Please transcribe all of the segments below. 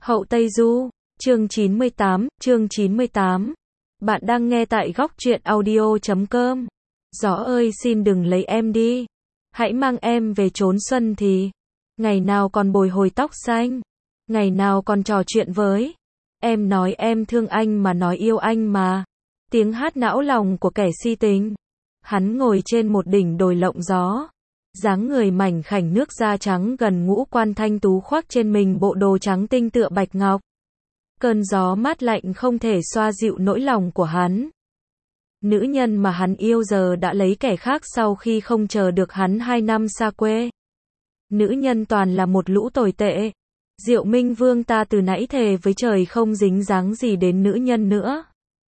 Hậu Tây Du, chương 98. Bạn đang nghe tại góc truyện audio.com. Gió ơi xin đừng lấy em đi. Hãy mang em về chốn xuân thì. Ngày nào còn bồi hồi tóc xanh. Ngày nào còn trò chuyện với. Em nói em thương anh mà nói yêu anh mà. Tiếng hát não lòng của kẻ si tình. Hắn ngồi trên một đỉnh đồi lộng gió. Dáng người mảnh khảnh nước da trắng gần ngũ quan thanh tú khoác trên mình bộ đồ trắng tinh tựa bạch ngọc. Cơn gió mát lạnh không thể xoa dịu nỗi lòng của hắn. Nữ nhân mà hắn yêu giờ đã lấy kẻ khác sau khi không chờ được hắn 2 năm xa quê. Nữ nhân toàn là một lũ tồi tệ. Diệu Minh Vương ta từ nãy thề với trời không dính dáng gì đến nữ nhân nữa.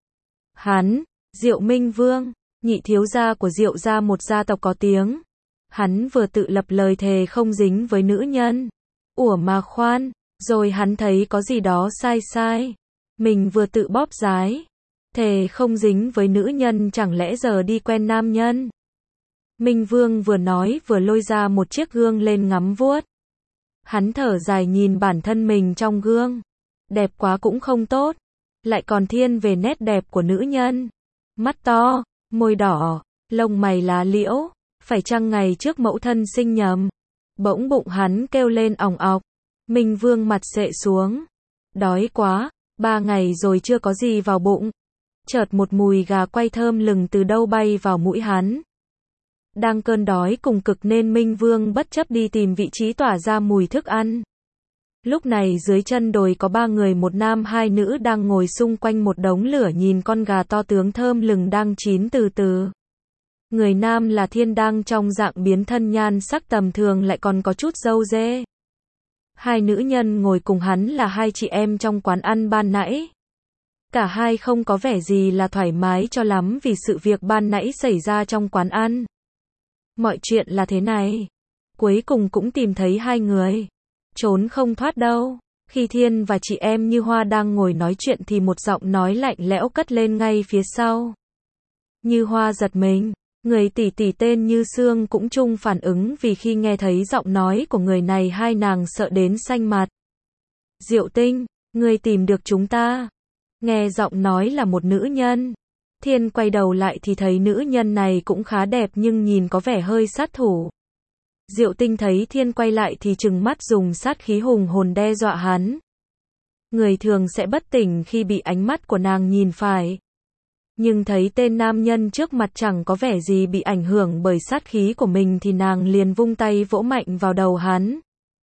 Hắn, Diệu Minh Vương, nhị thiếu gia của Diệu gia, một gia tộc có tiếng. Hắn vừa tự lập lời thề không dính với nữ nhân. Ủa mà khoan, rồi hắn thấy có gì đó sai sai. Mình vừa tự bóp dái. Thề không dính với nữ nhân, chẳng lẽ giờ đi quen nam nhân? Minh Vương vừa nói vừa lôi ra một chiếc gương lên ngắm vuốt. Hắn thở dài nhìn bản thân mình trong gương. Đẹp quá cũng không tốt. Lại còn thiên về nét đẹp của nữ nhân. Mắt to, môi đỏ, lông mày lá liễu. Phải chăng ngày trước mẫu thân sinh nhầm? Bỗng bụng hắn kêu lên ỏng ọc. Minh Vương mặt xệ xuống. Đói quá, 3 ngày rồi chưa có gì vào bụng. Chợt một mùi gà quay thơm lừng từ đâu bay vào mũi hắn. Đang cơn đói cùng cực nên Minh Vương bất chấp đi tìm vị trí tỏa ra mùi thức ăn. Lúc này dưới chân đồi có 3 người, một nam 2 nữ đang ngồi xung quanh một đống lửa nhìn con gà to tướng thơm lừng đang chín từ từ. Người nam là Thiên đang trong dạng biến thân nhan sắc tầm thường, lại còn có chút râu dê. 2 nữ nhân ngồi cùng hắn là 2 chị em trong quán ăn ban nãy. Cả hai không có vẻ gì là thoải mái cho lắm vì sự việc ban nãy xảy ra trong quán ăn. Mọi chuyện là thế này. Cuối cùng cũng tìm thấy 2 người. Trốn không thoát đâu. Khi Thiên và chị em Như Hoa đang ngồi nói chuyện thì một giọng nói lạnh lẽo cất lên ngay phía sau. Như Hoa giật mình. Người tỷ tỷ tên Như Sương cũng chung phản ứng, vì khi nghe thấy giọng nói của người này hai nàng sợ đến xanh mặt. Diệu Tinh, ngươi tìm được chúng ta. Nghe giọng nói là một nữ nhân. Thiên quay đầu lại thì thấy nữ nhân này cũng khá đẹp nhưng nhìn có vẻ hơi sát thủ. Diệu Tinh thấy Thiên quay lại thì trừng mắt dùng sát khí hùng hồn đe dọa hắn. Người thường sẽ bất tỉnh khi bị ánh mắt của nàng nhìn phải. Nhưng thấy tên nam nhân trước mặt chẳng có vẻ gì bị ảnh hưởng bởi sát khí của mình thì nàng liền vung tay vỗ mạnh vào đầu hắn.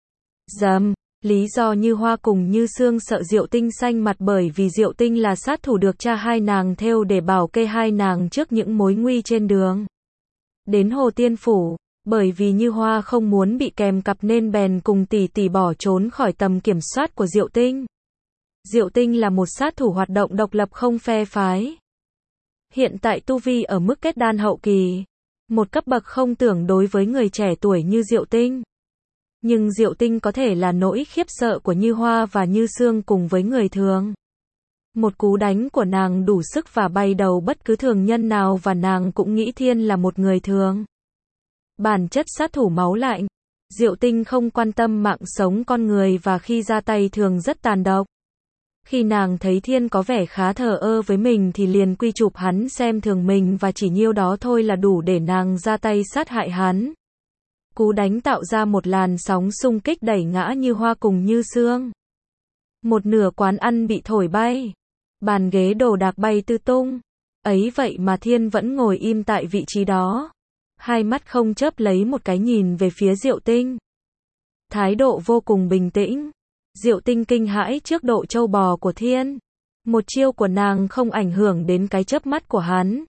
Dầm, lý do Như Hoa cùng Như Sương sợ Diệu Tinh xanh mặt bởi vì Diệu Tinh là sát thủ được cha hai nàng thêu để bảo kê hai nàng trước những mối nguy trên đường đến Hồ Tiên Phủ. Bởi vì Như Hoa không muốn bị kèm cặp nên bèn cùng tỷ tỷ bỏ trốn khỏi tầm kiểm soát của Diệu Tinh. Diệu Tinh là một sát thủ hoạt động độc lập không phe phái. Hiện tại tu vi ở mức kết đan hậu kỳ. Một cấp bậc không tưởng đối với người trẻ tuổi như Diệu Tinh. Nhưng Diệu Tinh có thể là nỗi khiếp sợ của Như Hoa và Như Sương cùng với người thường. Một cú đánh của nàng đủ sức và bay đầu bất cứ thường nhân nào, và nàng cũng nghĩ Thiên là một người thường. Bản chất sát thủ máu lạnh. Diệu Tinh không quan tâm mạng sống con người và khi ra tay thường rất tàn độc. Khi nàng thấy Thiên có vẻ khá thờ ơ với mình thì liền quy chụp hắn xem thường mình, và chỉ nhiêu đó thôi là đủ để nàng ra tay sát hại hắn. Cú đánh tạo ra một làn sóng xung kích đẩy ngã Như Hoa cùng Như Sương. Một nửa quán ăn bị thổi bay. Bàn ghế đồ đạc bay tứ tung. Ấy vậy mà Thiên vẫn ngồi im tại vị trí đó. Hai mắt không chớp lấy một cái nhìn về phía Diệu Tinh. Thái độ vô cùng bình tĩnh. Diệu Tinh kinh hãi trước độ trâu bò của Thiên. Một chiêu của nàng không ảnh hưởng đến cái chớp mắt của hắn.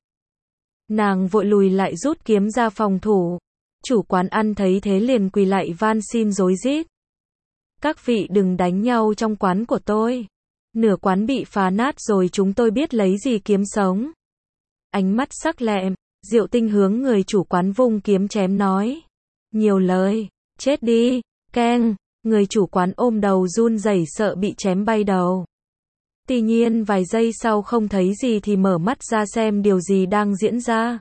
Nàng vội lùi lại rút kiếm ra phòng thủ. Chủ quán ăn thấy thế liền quỳ lại van xin rối rít. Các vị đừng đánh nhau trong quán của tôi. Nửa quán bị phá nát rồi, chúng tôi biết lấy gì kiếm sống. Ánh mắt sắc lẹm, Diệu Tinh hướng người chủ quán vung kiếm chém nói. Nhiều lời, chết đi, keng. Người chủ quán ôm đầu run rẩy sợ bị chém bay đầu. Tuy nhiên vài giây sau không thấy gì thì mở mắt ra xem điều gì đang diễn ra.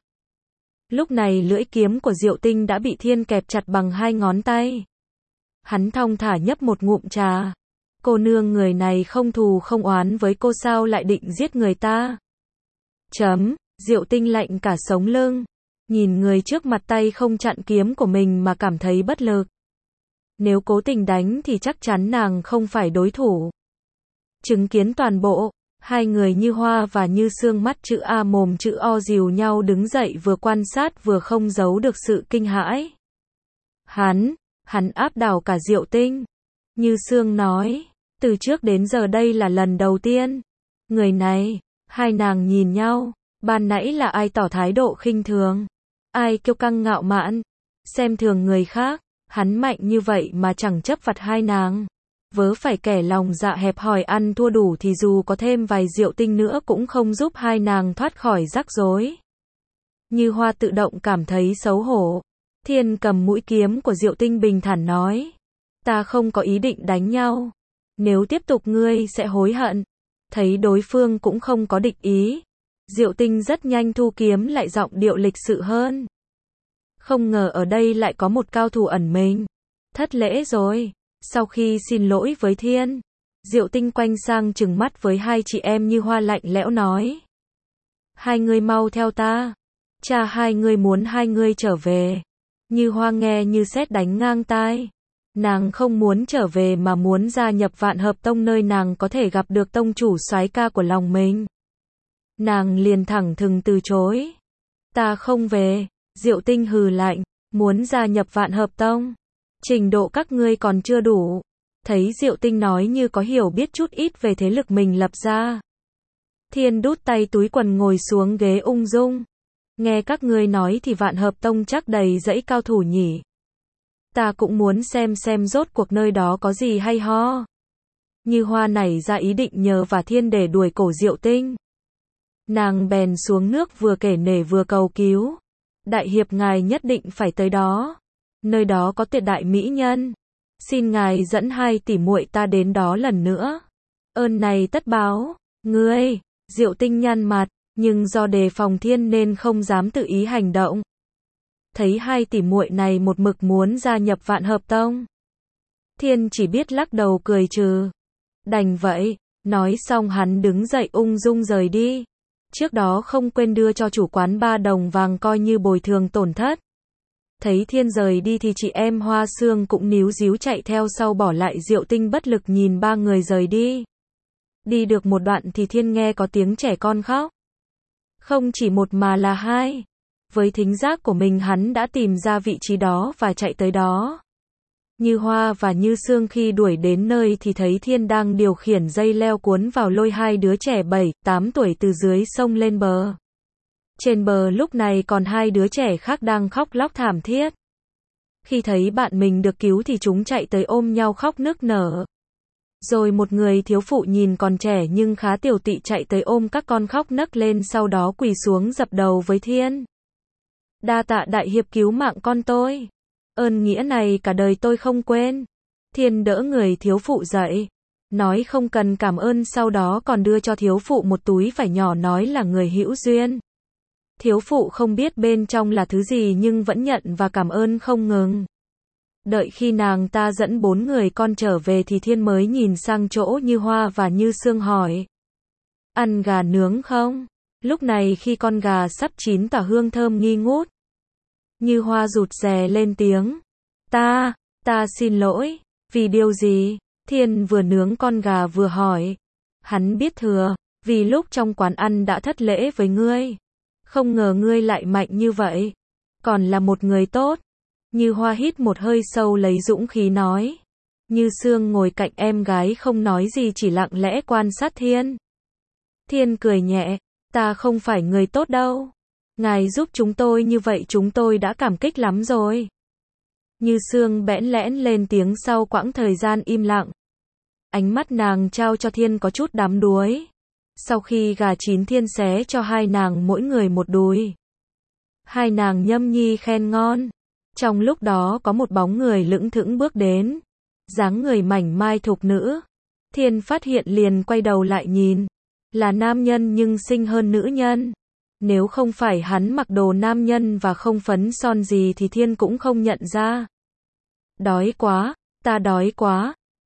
Lúc này lưỡi kiếm của Diệu Tinh đã bị Thiên kẹp chặt bằng 2 ngón tay. Hắn thong thả nhấp một ngụm trà. Cô nương người này không thù không oán với cô sao lại định giết người ta? Diệu Tinh lạnh cả sống lưng. Nhìn người trước mặt tay không chặn kiếm của mình mà cảm thấy bất lực. Nếu cố tình đánh thì chắc chắn nàng không phải đối thủ. Chứng kiến toàn bộ, hai người Như Hoa và Như Sương mắt chữ A mồm chữ O dìu nhau đứng dậy vừa quan sát vừa không giấu được sự kinh hãi. Hắn áp đảo cả Diệu Tinh. Như Sương nói, từ trước đến giờ đây là lần đầu tiên. Người này, hai nàng nhìn nhau, ban nãy là ai tỏ thái độ khinh thường, ai kiêu căng ngạo mạn, xem thường người khác, hắn mạnh như vậy mà chẳng chấp vặt hai nàng. Vớ phải kẻ lòng dạ hẹp hòi ăn thua đủ thì dù có thêm vài Diệu Tinh nữa cũng không giúp hai nàng thoát khỏi rắc rối. Như Hoa tự động cảm thấy xấu hổ. Thiên cầm mũi kiếm của Diệu Tinh bình thản nói. Ta không có ý định đánh nhau. Nếu tiếp tục ngươi sẽ hối hận. Thấy đối phương cũng không có địch ý. Diệu Tinh rất nhanh thu kiếm lại giọng điệu lịch sự hơn. Không ngờ ở đây lại có một cao thủ ẩn mình. Thất lễ rồi. Sau khi xin lỗi với Thiên, Diệu Tinh quay sang trừng mắt với hai chị em Như Hoa lạnh lẽo nói. Hai người mau theo ta. Cha hai người muốn hai người trở về. Như Hoa nghe như sét đánh ngang tai. Nàng không muốn trở về mà muốn gia nhập Vạn Hợp Tông nơi nàng có thể gặp được tông chủ soái ca của lòng mình. Nàng liền thẳng thừng từ chối. Ta không về. Diệu Tinh hừ lạnh. Muốn gia nhập Vạn Hợp Tông. Trình độ các ngươi còn chưa đủ. Thấy Diệu Tinh nói như có hiểu biết chút ít về thế lực mình lập ra. Thiên đút tay túi quần ngồi xuống ghế ung dung. Nghe các ngươi nói thì Vạn Hợp Tông chắc đầy dãy cao thủ nhỉ. Ta cũng muốn xem rốt cuộc nơi đó có gì hay ho. Như Hoa nảy ra ý định nhờ vả Thiên để đuổi cổ Diệu Tinh. Nàng bèn xuống nước vừa kể nể vừa cầu cứu. Đại hiệp ngài nhất định phải tới đó. Nơi đó có tuyệt đại mỹ nhân. Xin ngài dẫn hai tỷ muội ta đến đó lần nữa. Ơn này tất báo. Ngươi, Diệu Tinh nhăn mặt, nhưng do đề phòng Thiên nên không dám tự ý hành động. Thấy hai tỷ muội này một mực muốn gia nhập Vạn Hợp Tông. Thiên chỉ biết lắc đầu cười trừ. Đành vậy, nói xong hắn đứng dậy ung dung rời đi. Trước đó không quên đưa cho chủ quán 3 đồng vàng coi như bồi thường tổn thất. Thấy Thiên rời đi thì chị em Hoa Sương cũng níu díu chạy theo sau bỏ lại Diệu Tinh bất lực nhìn ba người rời đi. Đi được một đoạn thì Thiên nghe có tiếng trẻ con khóc. Không chỉ một mà là hai. Với thính giác của mình hắn đã tìm ra vị trí đó và chạy tới đó. Như Hoa và Như Sương khi đuổi đến nơi thì thấy Thiên đang điều khiển dây leo cuốn vào lôi hai đứa trẻ 7-8 tuổi từ dưới sông lên bờ. Trên bờ lúc này còn hai đứa trẻ khác đang khóc lóc thảm thiết. Khi thấy bạn mình được cứu thì chúng chạy tới ôm nhau khóc nức nở. Rồi một người thiếu phụ nhìn còn trẻ nhưng khá tiểu tụy chạy tới ôm các con khóc nấc lên sau đó quỳ xuống dập đầu với Thiên. Đa tạ đại hiệp cứu mạng con tôi. Ơn nghĩa này cả đời tôi không quên. Thiên đỡ người thiếu phụ dậy. Nói không cần cảm ơn sau đó còn đưa cho thiếu phụ một túi vải nhỏ nói là người hữu duyên. Thiếu phụ không biết bên trong là thứ gì nhưng vẫn nhận và cảm ơn không ngừng. Đợi khi nàng ta dẫn 4 người con trở về thì Thiên mới nhìn sang chỗ Như Hoa và Như Sương hỏi. Ăn gà nướng không? Lúc này khi con gà sắp chín tỏa hương thơm nghi ngút. Như Hoa rụt rè lên tiếng. Ta xin lỗi. Vì điều gì? Thiên vừa nướng con gà vừa hỏi. Hắn biết thừa. Vì lúc trong quán ăn đã thất lễ với ngươi. Không ngờ ngươi lại mạnh như vậy. Còn là một người tốt. Như Hoa hít một hơi sâu lấy dũng khí nói. Như Sương ngồi cạnh em gái không nói gì chỉ lặng lẽ quan sát Thiên. Thiên cười nhẹ. Ta không phải người tốt đâu. Ngài giúp chúng tôi như vậy chúng tôi đã cảm kích lắm rồi. Như Sương bẽn lẽn lên tiếng sau quãng thời gian im lặng. Ánh mắt nàng trao cho Thiên có chút đắm đuối. Sau khi gà chín Thiên xé cho hai nàng mỗi người một đùi. Hai nàng nhâm nhi khen ngon. Trong lúc đó có một bóng người lững thững bước đến. Dáng người mảnh mai thục nữ. Thiên phát hiện liền quay đầu lại nhìn. Là nam nhân nhưng xinh hơn nữ nhân. Nếu không phải hắn mặc đồ nam nhân và không phấn son gì thì Thiên cũng không nhận ra. Đói quá, ta đói quá.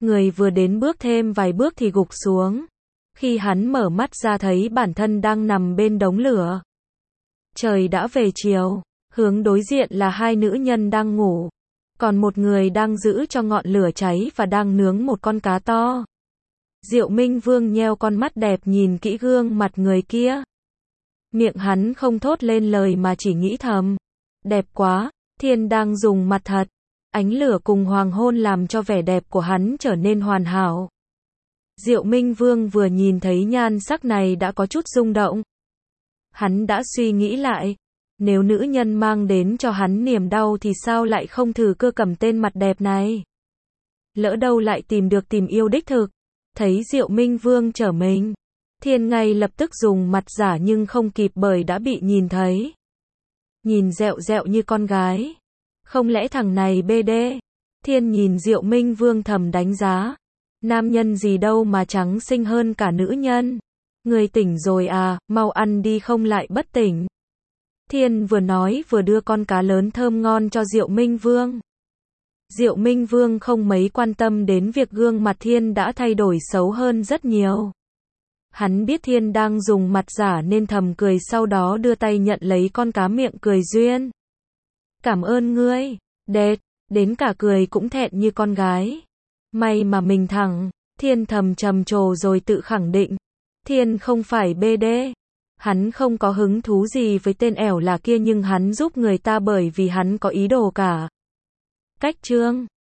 Người vừa đến bước thêm vài bước thì gục xuống. Khi hắn mở mắt ra thấy bản thân đang nằm bên đống lửa. Trời đã về chiều, hướng đối diện là hai nữ nhân đang ngủ. Còn một người đang giữ cho ngọn lửa cháy và đang nướng một con cá to. Diệu Minh Vương nheo con mắt đẹp nhìn kỹ gương mặt người kia. Miệng hắn không thốt lên lời mà chỉ nghĩ thầm. Đẹp quá, thiên đang dùng mặt thật. Ánh lửa cùng hoàng hôn làm cho vẻ đẹp của hắn trở nên hoàn hảo. Diệu Minh Vương vừa nhìn thấy nhan sắc này đã có chút rung động. Hắn đã suy nghĩ lại. Nếu nữ nhân mang đến cho hắn niềm đau thì sao lại không thử cơ cầm tên mặt đẹp này. Lỡ đâu lại tìm được tình yêu đích thực. Thấy Diệu Minh Vương trở mình. Thiên ngay lập tức dùng mặt giả nhưng không kịp bởi đã bị nhìn thấy. Nhìn dẹo dẹo như con gái. Không lẽ thằng này BD? Thiên nhìn Diệu Minh Vương thầm đánh giá. Nam nhân gì đâu mà trắng xinh hơn cả nữ nhân. Người tỉnh rồi à, mau ăn đi không lại bất tỉnh. Thiên vừa nói vừa đưa con cá lớn thơm ngon cho Diệu Minh Vương. Diệu Minh Vương không mấy quan tâm đến việc gương mặt Thiên đã thay đổi xấu hơn rất nhiều. Hắn biết Thiên đang dùng mặt giả nên thầm cười sau đó đưa tay nhận lấy con cá miệng cười duyên. Cảm ơn ngươi, đệt, đến cả cười cũng thẹn như con gái. May mà mình thẳng, Thiên thầm trầm trồ rồi tự khẳng định. Thiên không phải BD. Hắn không có hứng thú gì với tên ẻo là kia nhưng hắn giúp người ta bởi vì hắn có ý đồ cả. Cách chương